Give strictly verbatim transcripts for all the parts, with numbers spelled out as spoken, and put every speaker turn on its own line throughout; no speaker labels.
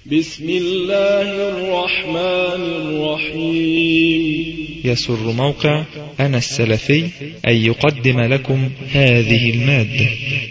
بسم الله الرحمن الرحيم.
يسر موقع أنا السلفي أن يقدم لكم هذه المادة.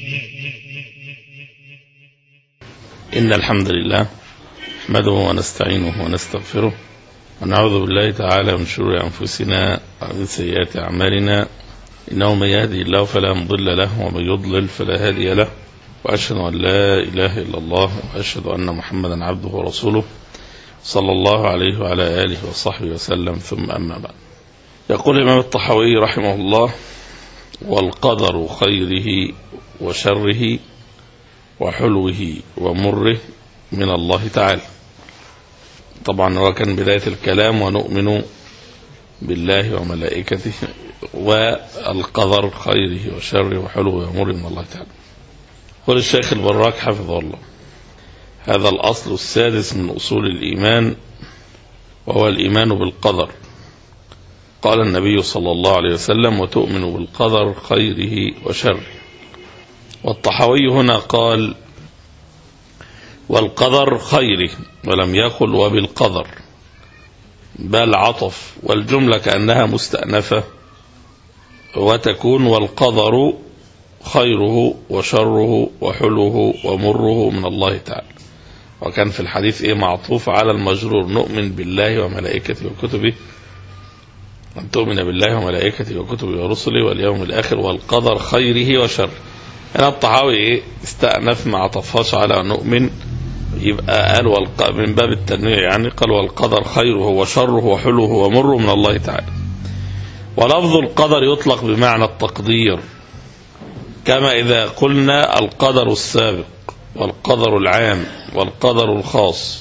إن الحمد لله نحمده ونستعينه ونستغفره ونعوذ بالله تعالى من شرور أنفسنا ومن سيئات أعمالنا، إنه من يهدي الله فلا مضل له ومن يضلل فلا هادي له، وأشهد أن لا إله إلا الله وأشهد أن محمدا عبده ورسوله صلى الله عليه وعلى آله وصحبه وسلم، ثم أما بعد. يقول الإمام الطحاوي رحمه الله: والقدر خيره وشره وحلوه ومره من الله تعالى. طبعا هو كان بداية الكلام ونؤمن بالله وملائكته، والقدر خيره وشره وحلوه ومره من الله تعالى. قال الشيخ البراك حفظه الله: هذا الأصل السادس من أصول الإيمان، وهو الإيمان بالقدر. قال النبي صلى الله عليه وسلم: وتؤمن بالقدر خيره وشره. والطحاوي هنا قال: والقدر خيره، ولم يقل وبالقدر، بل عطف، والجملة كأنها مستأنفة، وتكون والقدر خيره وشره وحلوه ومره من الله تعالى. وكان في الحديث ايه معطوف على المجرور: نؤمن بالله وملائكته وكتبه، أن تؤمن بالله وملائكته وكتبه ورسله واليوم الآخر والقدر خيره وشره. هنا الطحاوي ايه استأنف ما عطفهاش على نؤمن، يبقى قال والق... من باب التنويع، يعني قال والقدر خيره وشره وحلوه ومره من الله تعالى. ولفظ القدر يطلق بمعنى التقدير، كما إذا قلنا القدر السابق والقدر العام والقدر الخاص.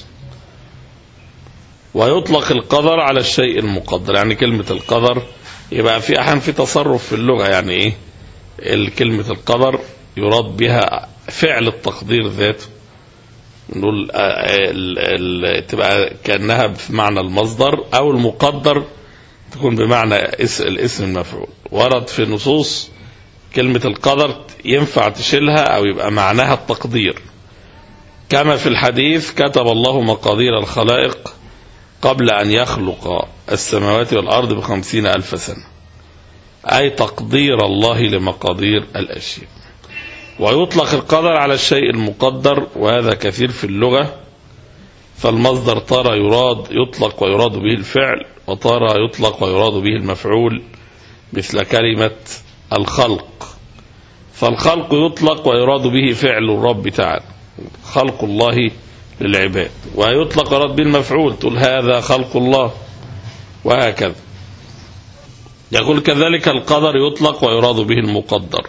ويطلق القدر على الشيء المقدر، يعني كلمة القدر يبقى في أحيان في تصرف في اللغة، يعني إيه الكلمة القدر يراد بها فعل التقدير ذاته، نقول تبقى كأنها بمعنى المصدر، أو المقدر تكون بمعنى الاسم المفعول. ورد في النصوص كلمة القدر ينفع تشيلها أو يبقى معناها التقدير، كما في الحديث: كتب الله مقادير الخلائق قبل أن يخلق السماوات والأرض بخمسين ألف سنة، أي تقدير الله لمقادير الأشياء. ويطلق القدر على الشيء المقدر، وهذا كثير في اللغة، فالمصدر ترى يراد يطلق ويراد به الفعل، وترى يطلق ويراد به المفعول، مثل كلمة الخلق. فالخلق يطلق ويراد به فعل الرب تعالى، خلق الله للعباد، ويطلق ويراد به المفعول، تقول هذا خلق الله، وهكذا. يقول كذلك القدر يطلق ويراد به المقدر.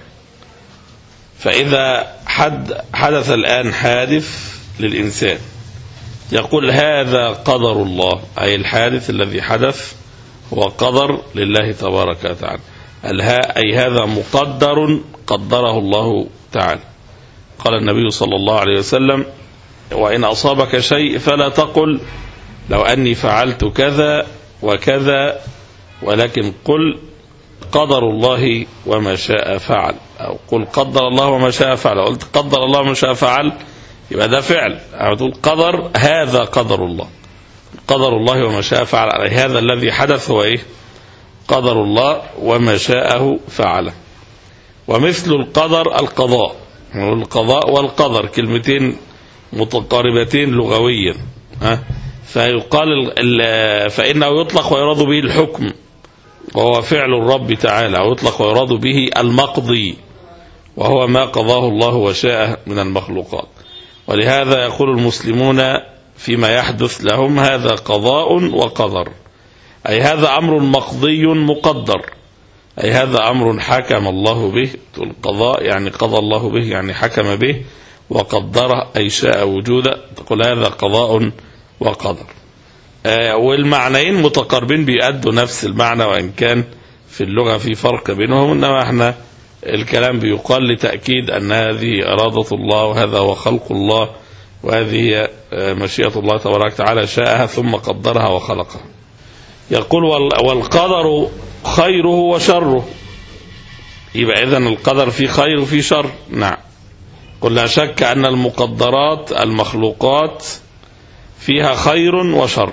فإذا حد حدث الآن حادث للإنسان، يقول هذا قدر الله، أي الحادث الذي حدث هو قدر لله تبارك وتعالى، أي هذا مقدر قدره الله تعالى. قال النبي صلى الله عليه وسلم: وإن أصابك شيء فلا تقل لو أني فعلت كذا وكذا، ولكن قل قدر الله وما شاء فعل، أو قل قدر الله وما شاء فعل. قلت قدر الله وما شاء فعل يبقى ده فعل، أو تقول قدر، هذا قدر الله، قدر الله وما شاء فعل، هذا الذي حدث هو إيه؟ قدر الله وما شاءه فعله. ومثل القدر القضاء، القضاء والقدر كلمتين متقاربتين لغويا، ها؟ فيقال فإنه يطلق ويراد به الحكم، وهو فعل الرب تعالى، ويطلق ويراد به المقضي، وهو ما قضاه الله وشاءه من المخلوقات. ولهذا يقول المسلمون فيما يحدث لهم: هذا قضاء وقدر، أي هذا أمر مقضي مقدر، أي هذا أمر حكم الله به. القضاء يعني قضى الله به، يعني حكم به، وقدره أي شاء وجوده، تقول هذا قضاء وقدر. آه والمعنيين متقاربين، بيأدوا نفس المعنى، وإن كان في اللغة في فرق بينهم، إنما احنا الكلام بيقال لتأكيد أن هذه إرادة الله، وهذا هو خلق الله، وهذه مشيئة الله تبارك وتعالى، شاءها ثم قدرها وخلقها. يقول والقدر خيره وشره، يبقى إذن القدر فيه خير وفيه شر. نعم، قل لا شك أن المقدرات المخلوقات فيها خير وشر،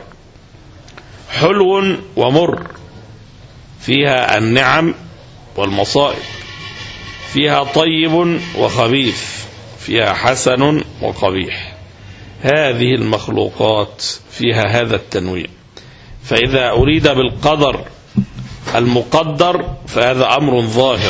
حلو ومر، فيها النعم والمصائب، فيها طيب وخبيث، فيها حسن وقبيح. هذه المخلوقات فيها هذا التنويع. فإذا أريد بالقدر المقدر فهذا أمر ظاهر،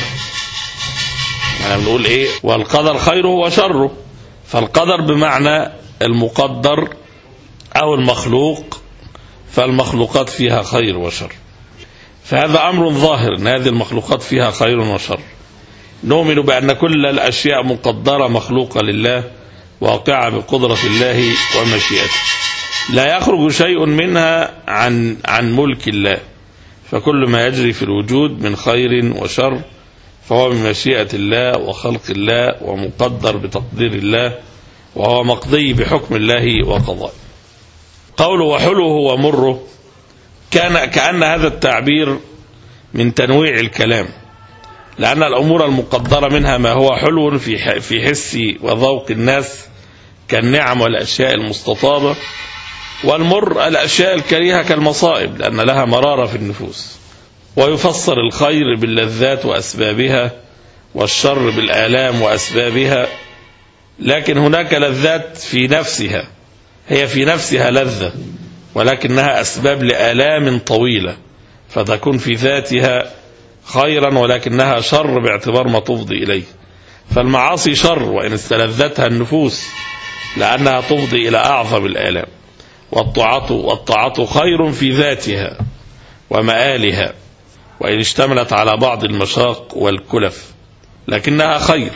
يعني بنقول إيه؟ والقدر خيره وشره، فالقدر بمعنى المقدر أو المخلوق، فالمخلوقات فيها خير وشر، فهذا أمر ظاهر أن هذه المخلوقات فيها خير وشر. نؤمن بأن كل الأشياء مقدرة مخلوقة لله، واقعة بقدرة الله ومشيئته، لا يخرج شيء منها عن عن ملك الله، فكل ما يجري في الوجود من خير وشر فهو من مشيئة الله وخلق الله ومقدر بتقدير الله، وهو مقضي بحكم الله وقضائه. قوله وحلوه ومره كان كأن هذا التعبير من تنويع الكلام، لأن الأمور المقدرة منها ما هو حلو في في حس وذوق الناس كالنعم والأشياء المستطابة، والمر الأشياء الكريهة كالمصائب لأن لها مرارة في النفوس. ويفسر الخير باللذات وأسبابها، والشر بالآلام وأسبابها، لكن هناك لذات في نفسها، هي في نفسها لذة، ولكنها أسباب لآلام طويلة، فتكون في ذاتها خيرا ولكنها شر باعتبار ما تفضي إليه. فالمعاصي شر وإن استلذتها النفوس، لأنها تفضي إلى أعظم الآلام. والطاعة والطاعة خير في ذاتها ومآلها، وإن اشتملت على بعض المشاق والكلف، لكنها خير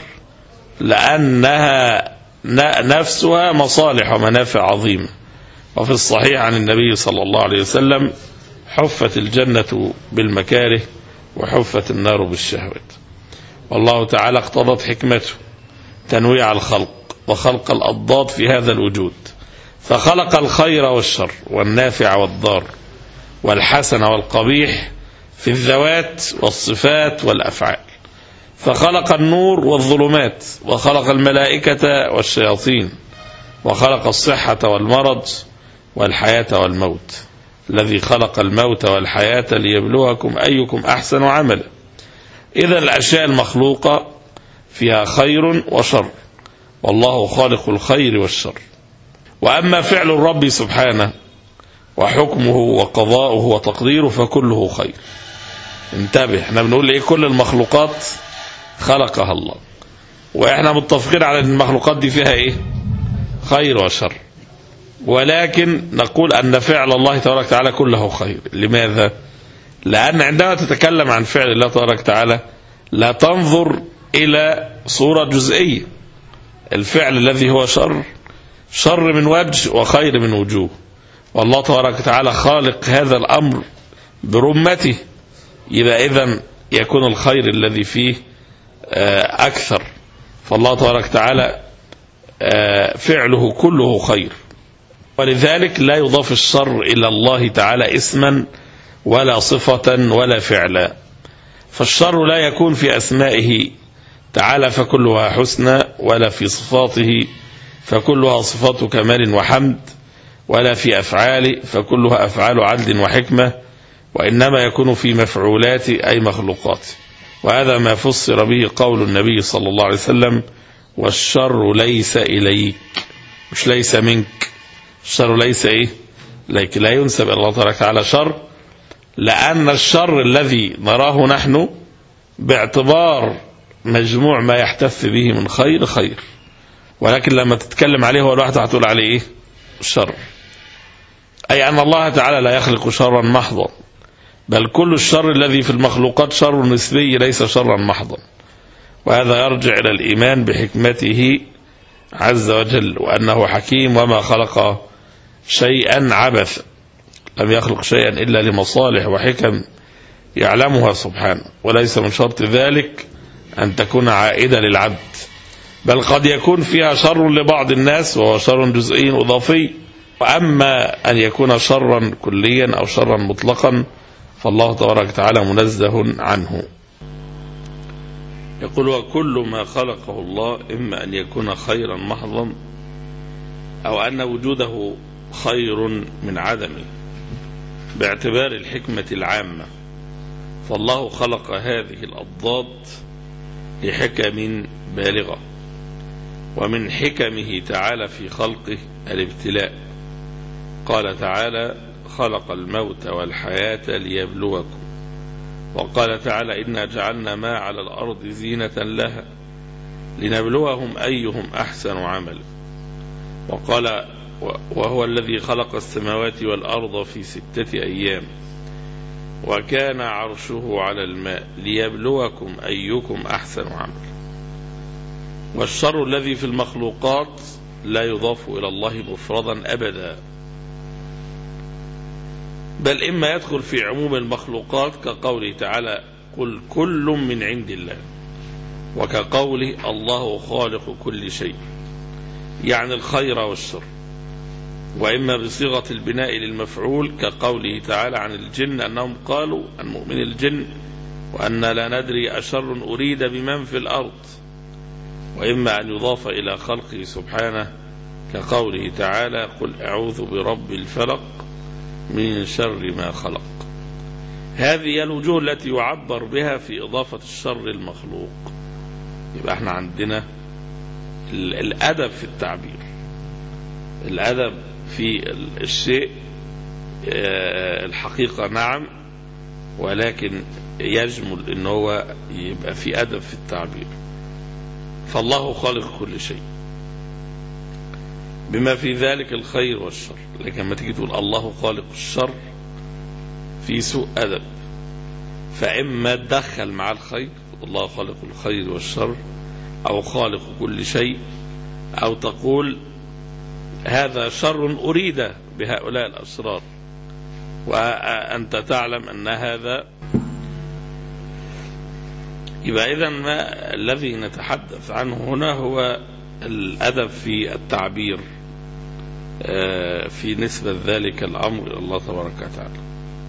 لأنها نفسها مصالح ومنافع عظيمة. وفي الصحيح عن النبي صلى الله عليه وسلم: حفت الجنة بالمكاره وحفت النار بالشهوات. والله تعالى اقتضت حكمته تنويع الخلق وخلق الأضداد في هذا الوجود، فخلق الخير والشر والنافع والضار والحسن والقبيح في الذوات والصفات والأفعال، فخلق النور والظلمات، وخلق الملائكة والشياطين، وخلق الصحة والمرض والحياة والموت، الذي خلق الموت والحياة ليبلوكم أيكم أحسن عملا. إذا الأشياء المخلوقة فيها خير وشر، والله خالق الخير والشر. وأما فعل الرب سبحانه وحكمه وقضاؤه وتقديره فكله خير. انتبه، احنا بنقول ايه؟ كل المخلوقات خلقها الله، واحنا متفقين على ان المخلوقات دي فيها ايه؟ خير وشر، ولكن نقول ان فعل الله تبارك وتعالى كله خير. لماذا؟ لأن عندما تتكلم عن فعل الله تبارك وتعالى لا تنظر إلى صورة جزئية. الفعل الذي هو شر شر من وجه وخير من وجوه، والله تبارك وتعالى خالق هذا الأمر برمته، يبقى إذن يكون الخير الذي فيه أكثر. فالله تبارك وتعالى فعله كله خير، ولذلك لا يضاف الشر إلى الله تعالى اسما ولا صفة ولا فعلا. فالشر لا يكون في أسمائه تعالى فكلها حسنى، ولا في صفاته فكلها صفات كمال وحمد، ولا في أفعاله فكلها أفعال عدل وحكمة، وإنما يكون في مفعولات أي مخلوقات. وهذا ما فسر به قول النبي صلى الله عليه وسلم: والشر ليس إليك، مش ليس منك. الشر ليس إيه؟ ليك، لا ينسب إلى الله تبارك وتعالى شر، لأن الشر الذي نراه نحن باعتبار مجموع ما يحتف به من خير خير، ولكن لما تتكلم عليه هو الواحد هتقول عليه إيه؟ الشر. أي أن الله تعالى لا يخلق شرا محضا، بل كل الشر الذي في المخلوقات شر نسبي ليس شرا محضا. وهذا يرجع إلى الإيمان بحكمته عز وجل، وأنه حكيم وما خلق شيئا عبثا، لم يخلق شيئا إلا لمصالح وحكم يعلمها سبحانه، وليس من شرط ذلك أن تكون عائدة للعبد، بل قد يكون فيها شر لبعض الناس وهو شر جزئي إضافي. وأما أن يكون شرا كليا أو شرا مطلقا فالله تبارك وتعالى منزه عنه. يقول: وكل ما خلقه الله إما أن يكون خيرا محضا، أو أن وجوده خير من عدمه باعتبار الحكمة العامة، فالله خلق هذه الأضداد لحكم بالغة، ومن حكمه تعالى في خلقه الابتلاء. قال تعالى: خلق الموت والحياة ليبلوكم. وقال تعالى: إنا جعلنا ما على الأرض زينة لها لنبلوهم أيهم أحسن عملا. وقال: وهو الذي خلق السماوات والأرض في ستة أيام وكان عرشه على الماء ليبلوكم أيكم أحسن عملا. والشر الذي في المخلوقات لا يضاف إلى الله مفردا أبدا، بل إما يدخل في عموم المخلوقات كقوله تعالى: قل كل من عند الله، وكقوله: الله خالق كل شيء، يعني الخير والشر. وإما بصيغة البناء للمفعول كقوله تعالى عن الجن أنهم قالوا عن مؤمن الجن: وأن لا ندري أشر أريد بمن في الأرض. وإما أن يضاف إلى خلقه سبحانه كقوله تعالى: قل أعوذ برب الفلق من شر ما خلق. هذه الوجوه التي يعبر بها في إضافة الشر المخلوق. يبقى احنا عندنا الأدب في التعبير، الأدب في الشيء الحقيقة نعم، ولكن يجمل ان هو يبقى في أدب في التعبير. فالله خالق كل شيء بما في ذلك الخير والشر، لكن لما تيجي تقول الله خالق الشر في سوء أدب، فإما تدخل مع الخير الله خالق الخير والشر، أو خالق كل شيء، أو تقول هذا شر أريد بهؤلاء الأسرار، وأنت تعلم أن هذا. يبقى إذن ما الذي نتحدث عنه هنا هو الأدب في التعبير في نسبة ذلك الأمر إلى الله تبارك وتعالى،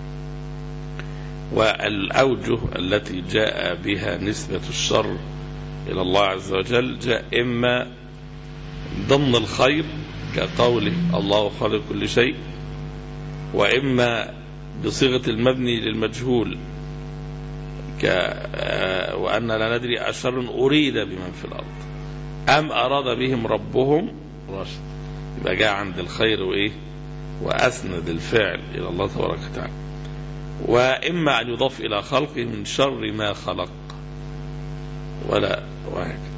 والأوجه التي جاء بها نسبة الشر إلى الله عز وجل جاء إما ضمن الخير كقوله الله خالق كل شيء، وإما بصيغة المبني للمجهول ك وأن لا ندري أشر أريد بمن في الأرض أم أراد بهم ربهم رشد. يبقى جاء عند الخير وإيه وأسند الفعل إلى الله تبارك وتعالى. وإما أن يضاف إلى خلقه من شر ما خلق ولا وهكذا.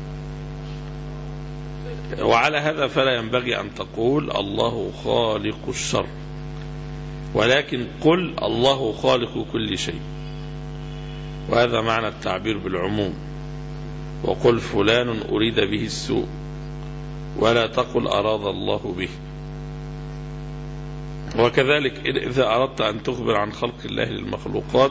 وعلى هذا فلا ينبغي أن تقول الله خالق الشر، ولكن قل الله خالق كل شيء، وهذا معنى التعبير بالعموم. وقل فلان أريد به السوء، ولا تقل أراد الله به. وكذلك إذا أردت أن تخبر عن خلق الله للمخلوقات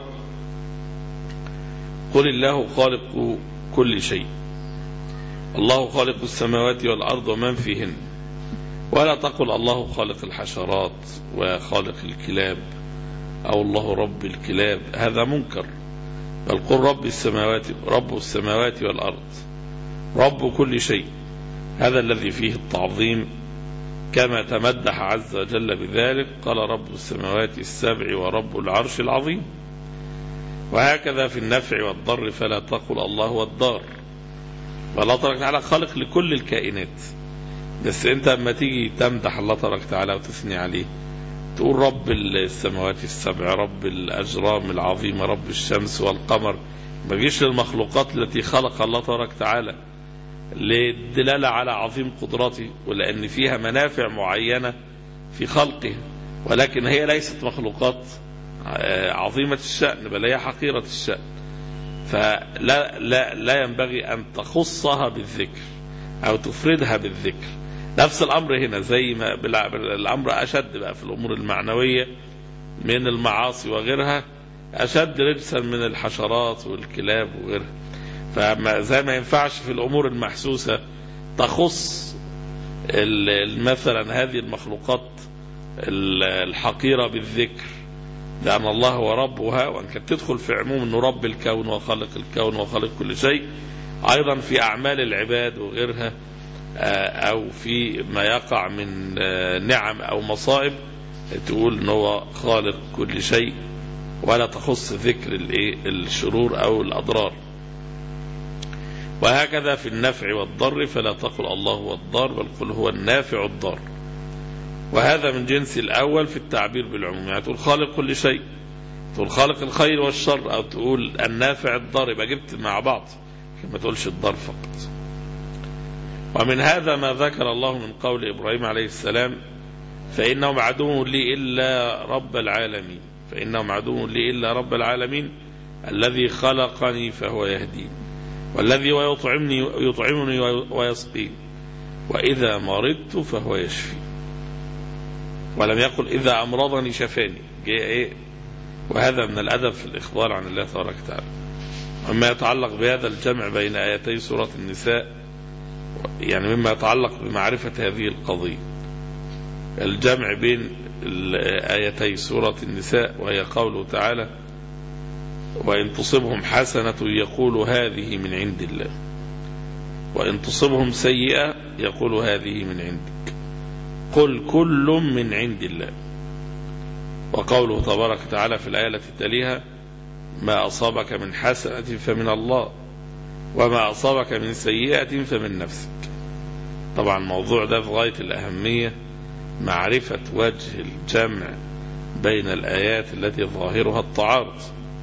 قل الله خالق كل شيء، الله خالق السماوات والأرض ومن فيهن، ولا تقل الله خالق الحشرات وخالق الكلاب أو الله رب الكلاب، هذا منكر. بل قل رب السماوات رب السماوات والأرض رب كل شيء، هذا الذي فيه التعظيم، كما تمدح عز وجل بذلك قال رب السماوات السبع ورب العرش العظيم. وهكذا في النفع والضر فلا تقل الله والضار، والله تبارك وتعالى خالق لكل الكائنات. بس انت لما تيجي تمدح الله تبارك وتعالى وتثني عليه تقول رب السماوات السبع، رب الأجرام العظيمة، رب الشمس والقمر، ما جيش للمخلوقات التي خلق الله تبارك وتعالى للدلالة على عظيم قدرته، ولأن فيها منافع معينة في خلقه، ولكن هي ليست مخلوقات عظيمة الشأن، بل هي حقيرة الشأن. فلا لا لا ينبغي أن تخصها بالذكر أو تفردها بالذكر. نفس الأمر هنا، زي ما الأمر أشد بقى في الأمور المعنوية من المعاصي وغيرها، أشد رجسا من الحشرات والكلاب وغيرها. فزي ما ينفعش في الأمور المحسوسة تخص مثلا هذه المخلوقات الحقيرة بالذكر، لأن الله هو ربها، وأن كانت تدخل في عموم أنه رب الكون وخالق الكون وخالق كل شيء. أيضا في أعمال العباد وغيرها أو في ما يقع من نعم أو مصائب تقول إن هو خالق كل شيء، ولا تخص ذكر الشرور أو الأضرار. وهكذا في النفع والضر، فلا تقل الله هو الضار، بل قل هو النافع الضار. وهذا من جنس الأول في التعبير بالعموم، يعني تقول خالق كل شيء، تقول خالق الخير والشر، أو تقول النافع الضار، يبقى جبت مع بعض، ما تقولش الضار فقط. ومن هذا ما ذكر الله من قول إبراهيم عليه السلام: فإنهم عدو لي إلا رب العالمين، فإنهم عدو لي إلا رب العالمين الذي خلقني فهو يهدين، والذي يطعمني يطعمني ويسقين، وإذا مرضت فهو يشفي. ولم يقل إذا أمرضني شفاني. إيه؟ وهذا من الأدب في الإخبار عن الله تبارك وتعالى. وما يتعلق بهذا الجمع بين آيتي سورة النساء، يعني مما يتعلق بمعرفة هذه القضية، الجمع بين آيتي سورة النساء، وهي قوله تعالى: وإن تصبهم حسنة يقول هذه من عند الله، وإن تصبهم سيئة يقول هذه من عندك، قل كل من عند الله. وقوله تبارك وتعالى في الآية التي تليها: ما أصابك من حسنة فمن الله، وما أصابك من سيئة فمن نفسك. طبعا الموضوع ده في غاية الأهمية، معرفة وجه الجمع بين الآيات التي ظاهرها التعارض.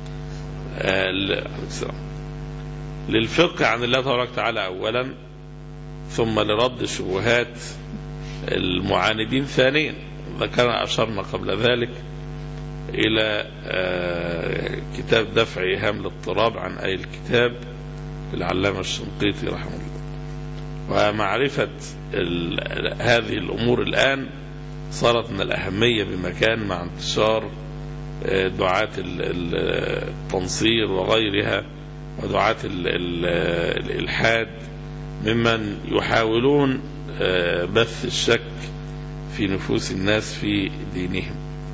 للفقه عن الله تبارك وتعالى أولا، ثم لرد شبهات المعاندين ثانيا. ذكرنا أشرنا قبل ذلك إلى كتاب دفع إيهام الاضطراب عن أي الكتاب للعلامة الشنقيطي رحمه الله. ومعرفة هذه الأمور الآن صارت من الأهمية بمكان مع انتشار دعاة التنصير وغيرها ودعاة الإلحاد، ممن يحاولون بث الشك في نفوس الناس في دينهم.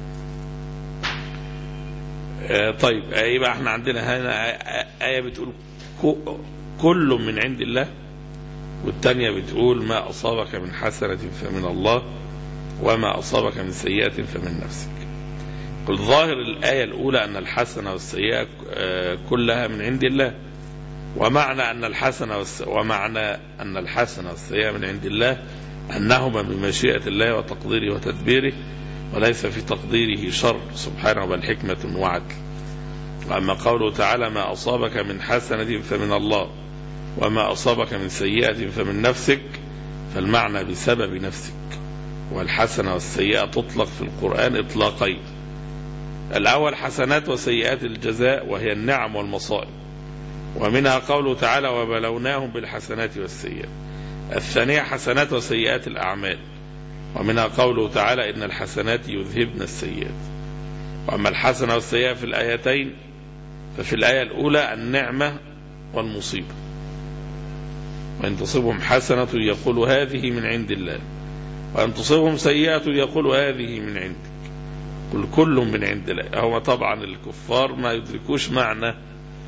طيب، يبقى احنا عندنا هنا آية بتقول كل من عند الله، والتانية بتقول ما أصابك من حسنة فمن الله، وما أصابك من سيئة فمن نفسك. قل ظاهر الآية الأولى أن الحسنة والسيئة كلها من عند الله، ومعنى أن الحسنة ومعنى أن الحسنة والسيئة من عند الله أنهما بمشيئة الله وتقديره وتدبيره، وليس في تقديره شر سبحانه، بل حكمة وعدل. وأما قوله تعالى ما أصابك من حسنة فمن الله، وما أصابك من سيئة فمن نفسك، فالمعنى بسبب نفسك. والحسنة والسيئة تطلق في القرآن إطلاقين: الأول حسنات وسيئات الجزاء، وهي النعم والمصائب، ومنها قوله تعالى وبلوناهم بالحسنات والسيئات. الثانية حسنات وسيئات الأعمال، ومنها قوله تعالى إن الحسنات يذهبن السيئات. وأما الحسنة والسيئة في الآيتين، ففي الآية الأولى النعمة والمصيبة، وإن تصبهم حسنة يقول هذه من عند الله، وإن تصبهم سيئة يقول هذه من عندك، قل كل من عند الله. هو طبعا الكفار ما يدركوش معنى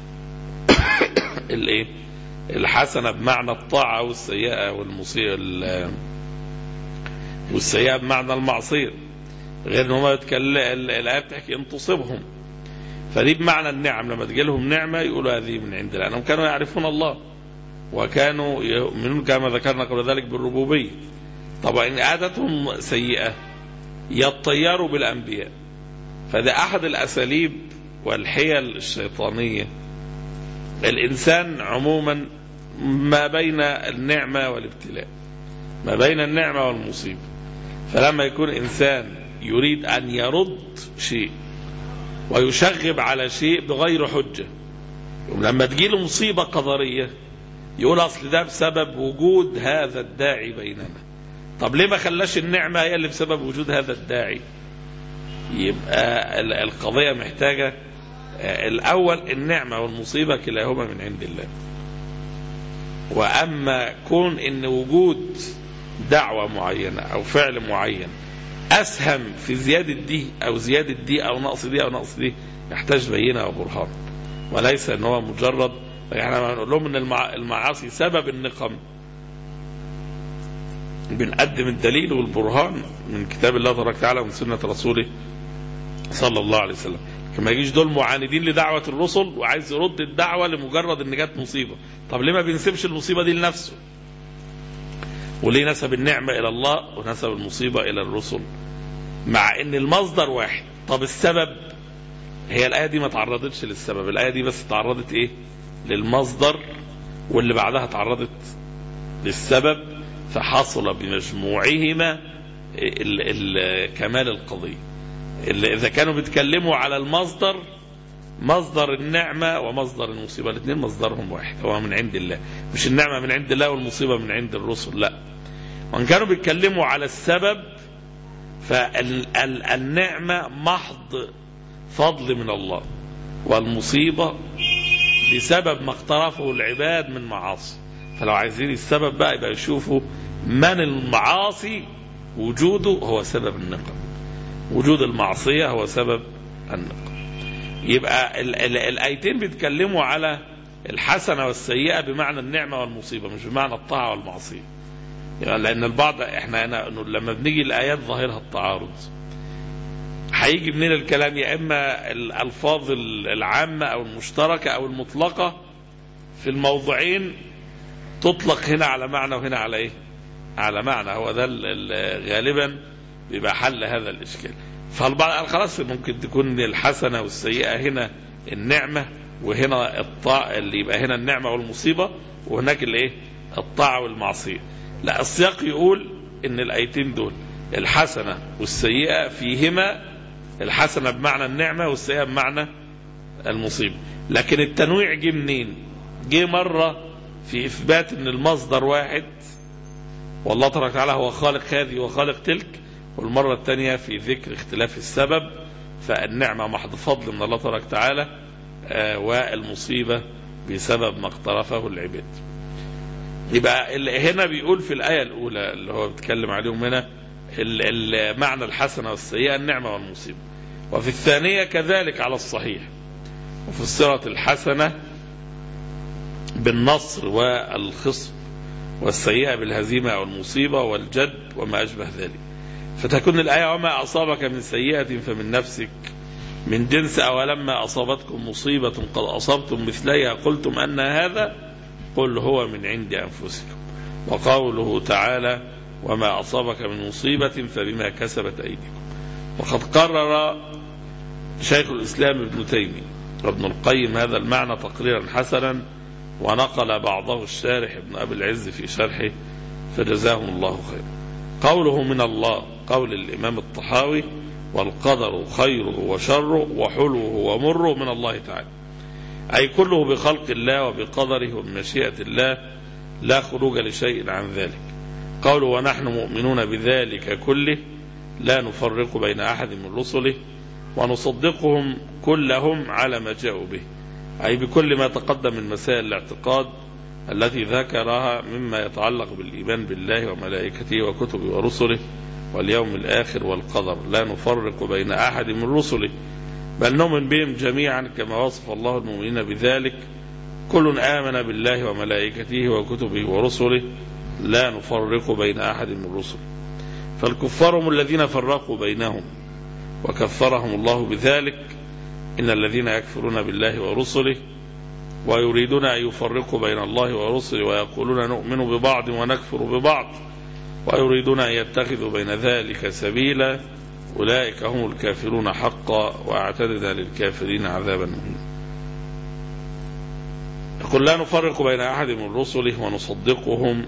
الايه الحسنة بمعنى الطاعة، والسيئة والمصيبة والسيئة بمعنى المعصية، غير ان هم يتكلم الآية بتحكي ان تصبهم، فدي بمعنى النعم. لما تجي لهم نعمة يقولوا هذه من عند الله، لأنهم كانوا يعرفون الله وكانوا يؤمنون كما ذكرنا قبل ذلك بالربوبية. طبعا إن عادتهم سيئة يطيروا بالأنبياء، فده أحد الأساليب والحيل الشيطانية. الإنسان عموما ما بين النعمة والابتلاء، ما بين النعمة والمصيبة، فلما يكون إنسان يريد أن يرد شيء ويشغب على شيء بغير حجة، لما تجيله مصيبة قدرية يقول أصل ده بسبب وجود هذا الداعي بيننا. طب ليه ما خلاش النعمة هي اللي بسبب وجود هذا الداعي؟ يبقى القضية محتاجة الأول النعمة والمصيبة كلاهما من عند الله. وأما كون إن وجود دعوة معينة أو فعل معين أسهم في زيادة دي أو زيادة دي أو نقص دي أو نقص دي، يحتاج بينة وبرهان، وليس إن هو مجرد يعني ما نقول لهم إن المعاصي سبب النقم، بنقدم الدليل والبرهان من كتاب الله تبارك وتعالى ومن سنة رسوله صلى الله عليه وسلم. كما يجيش دول معاندين لدعوة الرسل وعايز يرد الدعوة لمجرد ان جت مصيبة. طب ليه ما بينسبش المصيبة دي لنفسه؟ وليه نسب النعمة الى الله ونسب المصيبة الى الرسل مع ان المصدر واحد؟ طب السبب؟ هي الآية دي ما تعرضتش للسبب، الآية دي بس تعرضت ايه؟ للمصدر، واللي بعدها تعرضت للسبب، فحصل بمجموعهما ال ال كمال القضية. اللي إذا كانوا بيتكلموا على المصدر، مصدر النعمة ومصدر المصيبة الاثنين مصدرهم واحد، هو من عند الله، مش النعمة من عند الله والمصيبة من عند الرسل، لا. وإن كانوا بيتكلموا على السبب، فالنعمة محض فضل من الله، والمصيبة بسبب ما اقترفه العباد من معاصي. فلو عايزين السبب بقى يبقى يشوفوا من المعاصي وجوده هو سبب النقم، وجود المعصية هو سبب النقم. يبقى ال ال الآيتين بيتكلموا على الحسنة والسيئة بمعنى النعمة والمصيبة، مش بمعنى الطاعة والمعصية. يعني لأن البعض احنا هنا لما بنيجي الآيات ظاهرها التعارض، هيجي منين الكلام؟ يا إما الألفاظ العامة أو المشتركة أو المطلقة في الموضوعين تطلق هنا على معنى وهنا على إيه؟ على معنى. هو ده غالبا بيبقى حل هذا الإشكال. فالبعض قال خلاص ممكن تكون الحسنة والسيئة هنا النعمة، وهنا الطاعة اللي يبقى هنا النعمة والمصيبة، وهناك الايه؟ الطاعة والمعصية. لا، السياق يقول ان الايتين دول الحسنة والسيئة فيهما الحسنة بمعنى النعمة والسيئة بمعنى المصيبة. لكن التنويع جه منين؟ جه مرة في اثبات ان المصدر واحد والله تبارك وتعالى هو خالق هذه وخالق تلك، والمرة الثانية في ذكر اختلاف السبب، فالنعمة محض فضل من الله تبارك وتعالى، آه والمصيبة بسبب ما اقترفه العباد. يبقى هنا بيقول في الآية الأولى اللي هو بيتكلم عليهم هنا معنى الحسنة والسيئة النعمة والمصيبة، وفي الثانية كذلك على الصحيح، وفسرت الحسنة بالنصر والخصب، والسيئة بالهزيمة أو المصيبة والجد وما أشبه ذلك. فتكون الآية وما أصابك من سيئة فمن نفسك من جنس أولما أصابتكم مصيبة قد أصبتم مثليها قلتم أن هذا قل هو من عند أنفسكم. وقوله تعالى وما أصابك من مصيبة فبما كسبت أيديكم. وقد قرر شيخ الإسلام ابن تيمية وابن القيم هذا المعنى تقريرا حسنا، ونقل بعضه الشارح ابن أبي العز في شرحه فجزاهم الله خيرا. قوله من الله قول الإمام الطحاوي والقدر خيره وشره وحلوه ومره من الله تعالى، أي كله بخلق الله وبقدره وبمشيئة الله، لا خروج لشيء عن ذلك. قوله ونحن مؤمنون بذلك كله لا نفرق بين أحد من رسله ونصدقهم كلهم على ما جاءوا به، أي بكل ما تقدم من مسائل الاعتقاد التي ذكرها مما يتعلق بالإيمان بالله وملائكته وكتبه ورسله واليوم الآخر والقدر، لا نفرق بين أحد من رسله بل نؤمن بهم جميعا كما وصف الله المؤمنين بذلك، كل آمن بالله وملائكته وكتبه ورسله لا نفرق بين أحد من رسله. فالكفار هم الذين فرقوا بينهم وكفرهم الله بذلك، إن الذين يكفرون بالله ورسله ويريدون أن يفرقوا بين الله ورسله ويقولون نؤمن ببعض ونكفر ببعض ويريدون أن يتخذوا بين ذلك سبيلا أولئك هم الكافرون حقا وأعتدنا للكافرين عذابا مهينا. يقول لا نفرق بين أحد من رسله ونصدقهم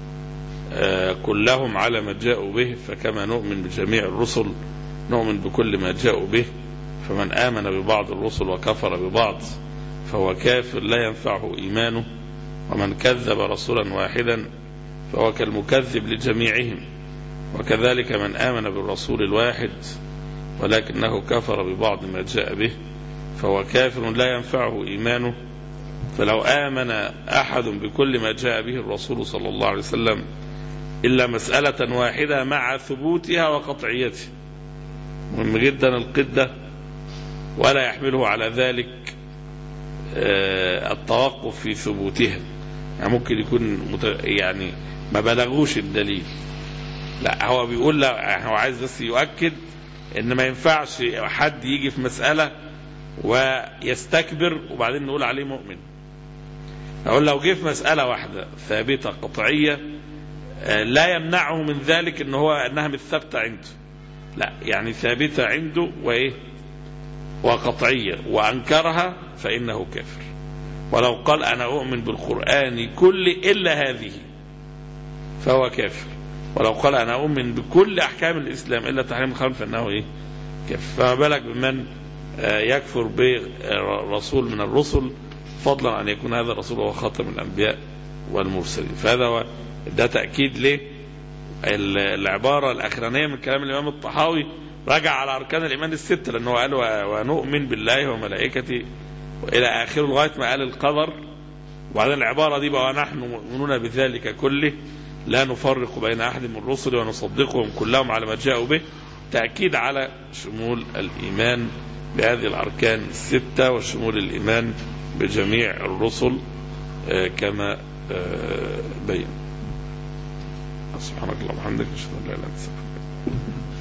كلهم على ما جاءوا به، فكما نؤمن بجميع الرسل نؤمن بكل ما جاءوا به، فمن آمن ببعض الرسل وكفر ببعض فهو كافر لا ينفعه إيمانه، ومن كذب رسولا واحدا فهو كالمكذب لجميعهم، وكذلك من آمن بالرسول الواحد ولكنه كفر ببعض ما جاء به فهو كافر لا ينفعه إيمانه. فلو آمن أحد بكل ما جاء به الرسول صلى الله عليه وسلم إلا مسألة واحدة مع ثبوتها وقطعيتها، مهم جدا القدة، ولا يحمله على ذلك التوقف في ثبوتها، يعني ممكن يكون يعني ما بلغوش الدليل لا هو بيقول لا، هو عايز بس يؤكد ان ما ينفعش حد يجي في مسألة ويستكبر وبعدين نقول عليه مؤمن. اقول لو جه في مسألة واحدة ثابتة قطعية لا يمنعه من ذلك ان هو انها مش ثابتة عنده، لا يعني ثابتة عنده وايه وقطعية وانكرها فانه كافر. ولو قال انا اؤمن بالقرآن كل الا هذه فهو كافر، ولو قال انا اؤمن بكل احكام الاسلام الا تحريم الخمر فانه ايه كافر. فما بالك بمن يكفر برسول من الرسل، فضلا ان يكون هذا الرسول هو خاتم الانبياء والمرسلين. فهذا هو ده تأكيد ليه العبارة الاخرانية من كلام الامام الطحاوي رجع على اركان الايمان الستة، لانه قال ونؤمن بالله وملائكته والى اخره لغاية ما قال القدر. وبعدين العبارة دي بقى ونحن مؤمنون بذلك كله لا نفرق بين احد من الرسل ونصدقهم كلهم على ما جاءوا به، تأكيد على شمول الايمان بهذه الاركان الستة وشمول الايمان بجميع الرسل كما بين. سبحانك اللهم وبحمدك اشهد ان لا اله الا انت استغفرك.